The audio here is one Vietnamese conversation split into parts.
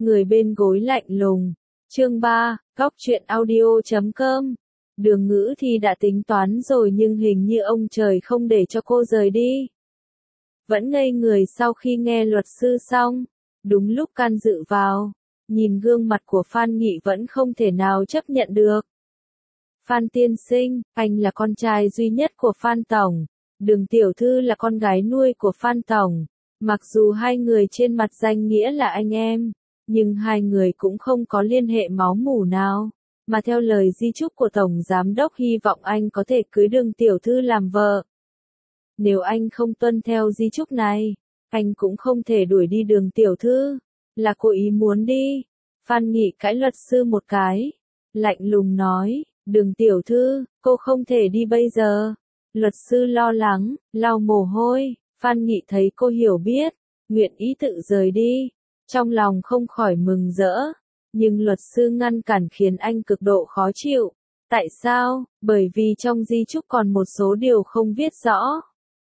Người bên gối lạnh lùng. Chương 3, Góc truyện audio.com. Đường Ngữ Thi đã tính toán rồi nhưng hình như ông trời không để cho cô rời đi. Vẫn ngây người sau khi nghe luật sư xong. Đúng lúc can dự vào. Nhìn gương mặt của Phan Nghị vẫn không thể nào chấp nhận được. Phan tiên sinh, anh là con trai duy nhất của Phan Tổng. Đường tiểu thư là con gái nuôi của Phan Tổng. Mặc dù hai người trên mặt danh nghĩa là anh em, nhưng hai người cũng không có liên hệ máu mủ nào. Mà theo lời di chúc của Tổng Giám đốc hy vọng anh có thể cưới đường tiểu thư làm vợ. Nếu anh không tuân theo di chúc này, anh cũng không thể đuổi đi đường tiểu thư. Là cố ý muốn đi. Phan Nghị cãi luật sư một cái. Lạnh lùng nói, đường tiểu thư, cô không thể đi bây giờ. Luật sư lo lắng, lau mồ hôi. Phan Nghị thấy cô hiểu biết, nguyện ý tự rời đi. Trong lòng không khỏi mừng rỡ. Nhưng luật sư ngăn cản khiến anh cực độ khó chịu. Tại sao? Bởi vì trong di chúc còn một số điều không viết rõ.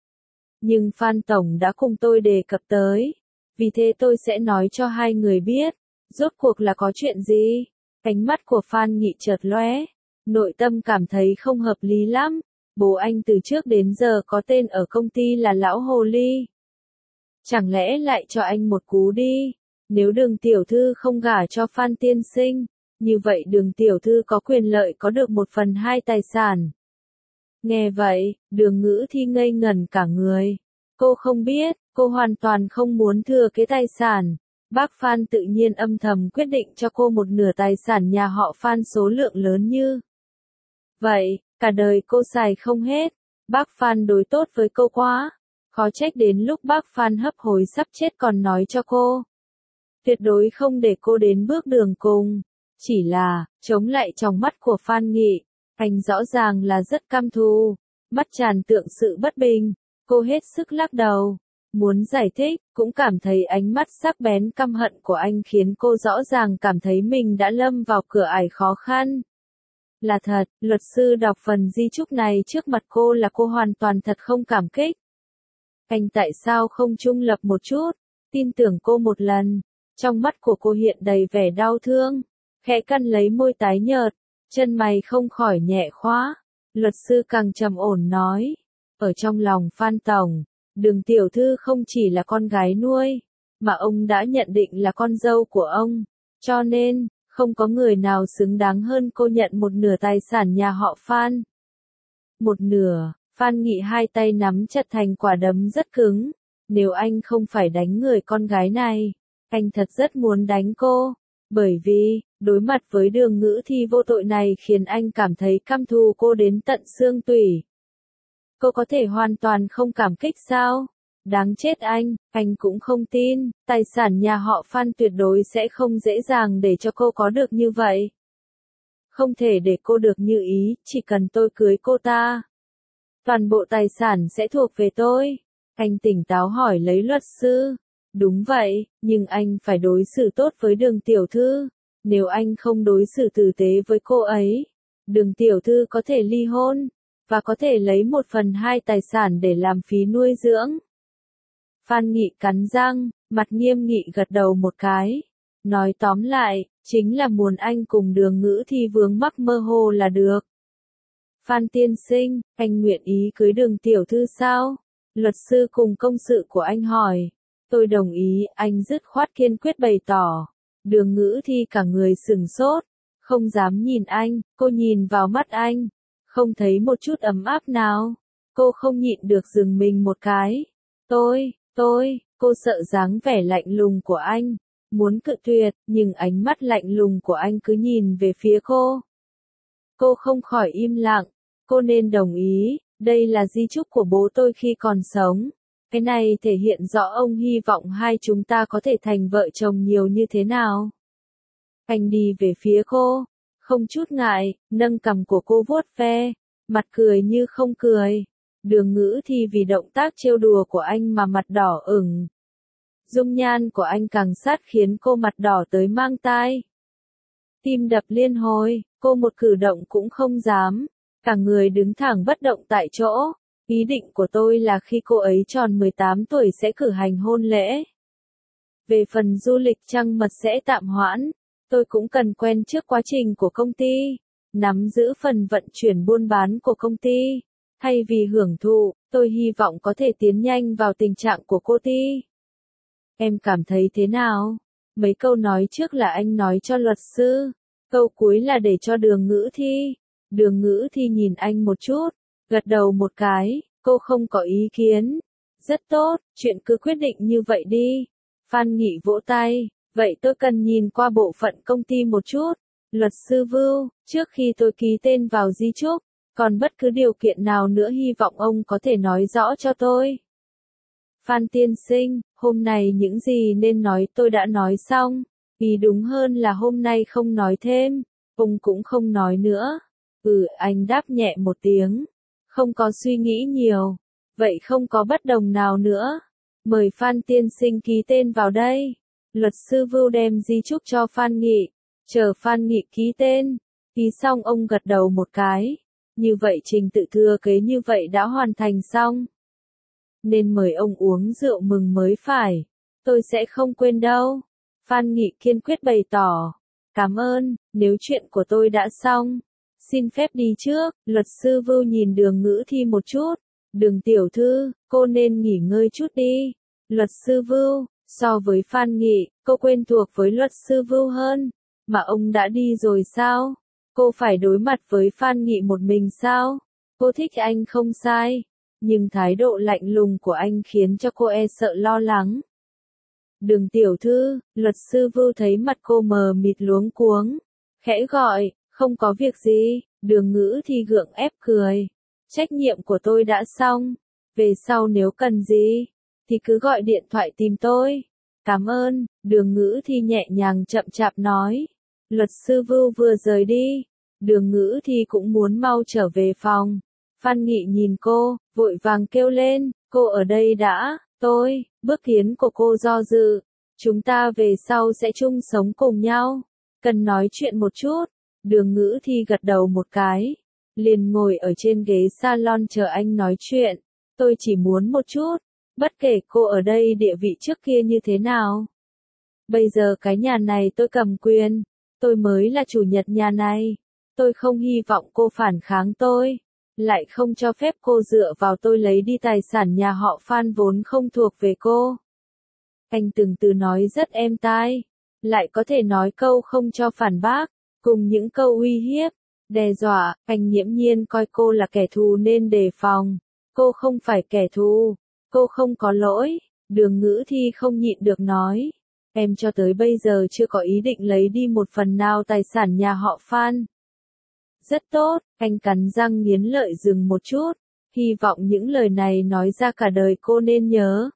Nhưng Phan Tổng đã cùng tôi đề cập tới. Vì thế tôi sẽ nói cho hai người biết. Rốt cuộc là có chuyện gì? Ánh mắt của Phan Nghị chợt lóe. Nội tâm cảm thấy không hợp lý lắm. Bố anh từ trước đến giờ có tên ở công ty là Lão Hồ Ly. Chẳng lẽ lại cho anh một cú đi? Nếu đường tiểu thư không gả cho Phan tiên sinh, như vậy đường tiểu thư có quyền lợi có được 1/2 tài sản. Nghe vậy, Đường Ngữ Thi ngây ngẩn cả người. Cô không biết, cô hoàn toàn không muốn thừa kế tài sản. Bác Phan tự nhiên âm thầm quyết định cho cô 1/2 tài sản nhà họ Phan số lượng lớn như vậy, cả đời cô xài không hết. Bác Phan đối tốt với cô quá. Khó trách đến lúc bác Phan hấp hối sắp chết còn nói cho cô. Tuyệt đối không để cô đến bước đường cùng. Chỉ là, chống lại trong mắt của Phan Nghị. Anh rõ ràng là rất căm thù. Mắt tràn tượng sự bất bình. Cô hết sức lắc đầu. Muốn giải thích, cũng cảm thấy ánh mắt sắc bén căm hận của anh khiến cô rõ ràng cảm thấy mình đã lâm vào cửa ải khó khăn. Là thật, luật sư đọc phần di chúc này trước mặt cô là cô hoàn toàn thật không cảm kích. Anh tại sao không trung lập một chút, tin tưởng cô một lần. Trong mắt của cô hiện đầy vẻ đau thương, khẽ cắn lấy môi tái nhợt, chân mày không khỏi nhẹ khóa. Luật sư càng trầm ổn nói, ở trong lòng Phan Tổng, đường tiểu thư không chỉ là con gái nuôi, mà ông đã nhận định là con dâu của ông, cho nên, không có người nào xứng đáng hơn cô nhận 1/2 tài sản nhà họ Phan. 1/2, Phan Nghị hai tay nắm chặt thành quả đấm rất cứng, nếu anh không phải đánh người con gái này, anh thật rất muốn đánh cô, bởi vì, đối mặt với Đường Ngữ Thi vô tội này khiến anh cảm thấy căm thù cô đến tận xương tủy. Cô có thể hoàn toàn không cảm kích sao? Đáng chết anh cũng không tin, tài sản nhà họ Phan tuyệt đối sẽ không dễ dàng để cho cô có được như vậy. Không thể để cô được như ý, chỉ cần tôi cưới cô ta. Toàn bộ tài sản sẽ thuộc về tôi. Anh tỉnh táo hỏi lấy luật sư. Đúng vậy, nhưng anh phải đối xử tốt với đường tiểu thư. Nếu anh không đối xử tử tế với cô ấy, đường tiểu thư có thể ly hôn, và có thể lấy 1/2 tài sản để làm phí nuôi dưỡng. Phan Nghị cắn răng, mặt nghiêm nghị gật đầu một cái. Nói tóm lại, chính là muốn anh cùng Đường Ngữ Thi vướng mắc mơ hồ là được. Phan tiên sinh, anh nguyện ý cưới đường tiểu thư sao? Luật sư cùng công sự của anh hỏi. Tôi đồng ý, anh dứt khoát kiên quyết bày tỏ. Đường Ngữ Thi cả người sừng sốt, không dám nhìn anh, cô nhìn vào mắt anh, không thấy một chút ấm áp nào. Cô không nhịn được dừng mình một cái. Cô sợ dáng vẻ lạnh lùng của anh, muốn cự tuyệt, nhưng ánh mắt lạnh lùng của anh cứ nhìn về phía cô. Cô không khỏi im lặng, cô nên đồng ý, đây là di chúc của bố tôi khi còn sống. Cái này thể hiện rõ ông hy vọng hai chúng ta có thể thành vợ chồng nhiều như thế nào. Anh đi về phía cô, không chút ngại, nâng cằm của cô vuốt ve, mặt cười như không cười. Đường Ngữ Thi vì động tác trêu đùa của anh mà mặt đỏ ửng. Dung nhan của anh càng sát khiến cô mặt đỏ tới mang tai. Tim đập liên hồi, cô một cử động cũng không dám, cả người đứng thẳng bất động tại chỗ. Ý định của tôi là khi cô ấy tròn 18 tuổi sẽ cử hành hôn lễ. Về phần du lịch trăng mật sẽ tạm hoãn, tôi cũng cần quen trước quá trình của công ty, nắm giữ phần vận chuyển buôn bán của công ty. Thay vì hưởng thụ, tôi hy vọng có thể tiến nhanh vào tình trạng của cô Ti. Em cảm thấy thế nào? Mấy câu nói trước là anh nói cho luật sư, câu cuối là để cho Đường Ngữ Thi. Đường Ngữ Thi nhìn anh một chút, gật đầu một cái, cô không có ý kiến. Rất tốt, chuyện cứ quyết định như vậy đi. Phan Nghị vỗ tay, vậy tôi cần nhìn qua bộ phận công ty một chút. Luật sư Vưu, trước khi tôi ký tên vào di chúc, còn bất cứ điều kiện nào nữa hy vọng ông có thể nói rõ cho tôi. Phan tiên sinh, hôm nay những gì nên nói tôi đã nói xong, ý đúng hơn là hôm nay không nói thêm, ông cũng không nói nữa. Anh đáp nhẹ một tiếng, không có suy nghĩ nhiều, vậy không có bất đồng nào nữa. Mời Phan tiên sinh ký tên vào đây. Luật sư Vưu đem di chúc cho Phan Nghị, chờ Phan Nghị ký tên, ký xong ông gật đầu một cái. Như vậy trình tự thừa kế như vậy đã hoàn thành xong. Nên mời ông uống rượu mừng mới phải. Tôi sẽ không quên đâu. Phan Nghị kiên quyết bày tỏ. Cảm ơn, nếu chuyện của tôi đã xong. Xin phép đi trước. Luật sư Vưu nhìn Đường Ngữ Thi một chút. Đường tiểu thư, cô nên nghỉ ngơi chút đi. Luật sư Vưu, so với Phan Nghị, cô quen thuộc với luật sư Vưu hơn. Mà ông đã đi rồi sao? Cô phải đối mặt với Phan Nghị một mình sao? Cô thích anh không sai, nhưng thái độ lạnh lùng của anh khiến cho cô e sợ lo lắng. Đường tiểu thư, luật sư Vưu thấy mặt cô mờ mịt luống cuống, khẽ gọi, không có việc gì. Đường Ngữ Thi gượng ép cười. Trách nhiệm của tôi đã xong, về sau nếu cần gì, thì cứ gọi điện thoại tìm tôi. Cảm ơn, Đường Ngữ Thi nhẹ nhàng chậm chạp nói. Luật sư Vưu vừa rời đi, Đường Ngữ Thi cũng muốn mau trở về phòng. Phan Nghị nhìn cô, vội vàng kêu lên, cô ở đây đã, bước kiến của cô do dự. Chúng ta về sau sẽ chung sống cùng nhau. Cần nói chuyện một chút. Đường Ngữ Thi gật đầu một cái, liền ngồi ở trên ghế salon chờ anh nói chuyện. Tôi chỉ muốn một chút, bất kể cô ở đây địa vị trước kia như thế nào. Bây giờ cái nhà này tôi cầm quyền, tôi mới là chủ nhật nhà này. Tôi không hy vọng cô phản kháng tôi, lại không cho phép cô dựa vào tôi lấy đi tài sản nhà họ Phan vốn không thuộc về cô. Anh từng từ nói rất êm tai, lại có thể nói câu không cho phản bác, cùng những câu uy hiếp, đe dọa. Anh nghiễm nhiên coi cô là kẻ thù nên đề phòng. Cô không phải kẻ thù, cô không có lỗi. Đường Ngữ Thi không nhịn được nói, em cho tới bây giờ chưa có ý định lấy đi một phần nào tài sản nhà họ Phan. Rất tốt, anh cắn răng nghiến lợi dừng một chút, hy vọng những lời này nói ra cả đời cô nên nhớ.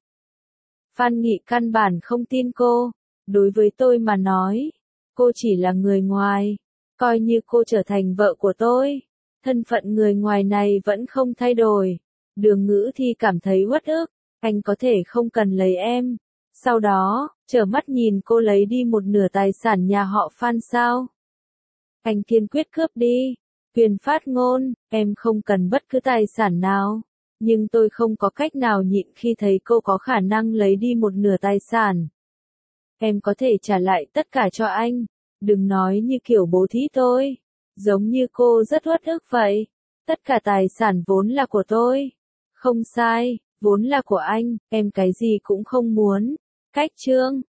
Phan Nghị căn bản không tin cô, đối với tôi mà nói, cô chỉ là người ngoài, coi như cô trở thành vợ của tôi, thân phận người ngoài này vẫn không thay đổi. Đường Ngữ Thi cảm thấy uất ức, anh có thể không cần lấy em, sau đó, trở mắt nhìn cô lấy đi một nửa tài sản nhà họ Phan sao? Anh kiên quyết cướp đi. Quyền phát ngôn, em không cần bất cứ tài sản nào, nhưng tôi không có cách nào nhịn khi thấy cô có khả năng lấy đi một nửa tài sản. Em có thể trả lại tất cả cho anh, đừng nói như kiểu bố thí tôi, giống như cô rất uất ức vậy. Tất cả tài sản vốn là của tôi. Không sai, vốn là của anh, em cái gì cũng không muốn. Cách chương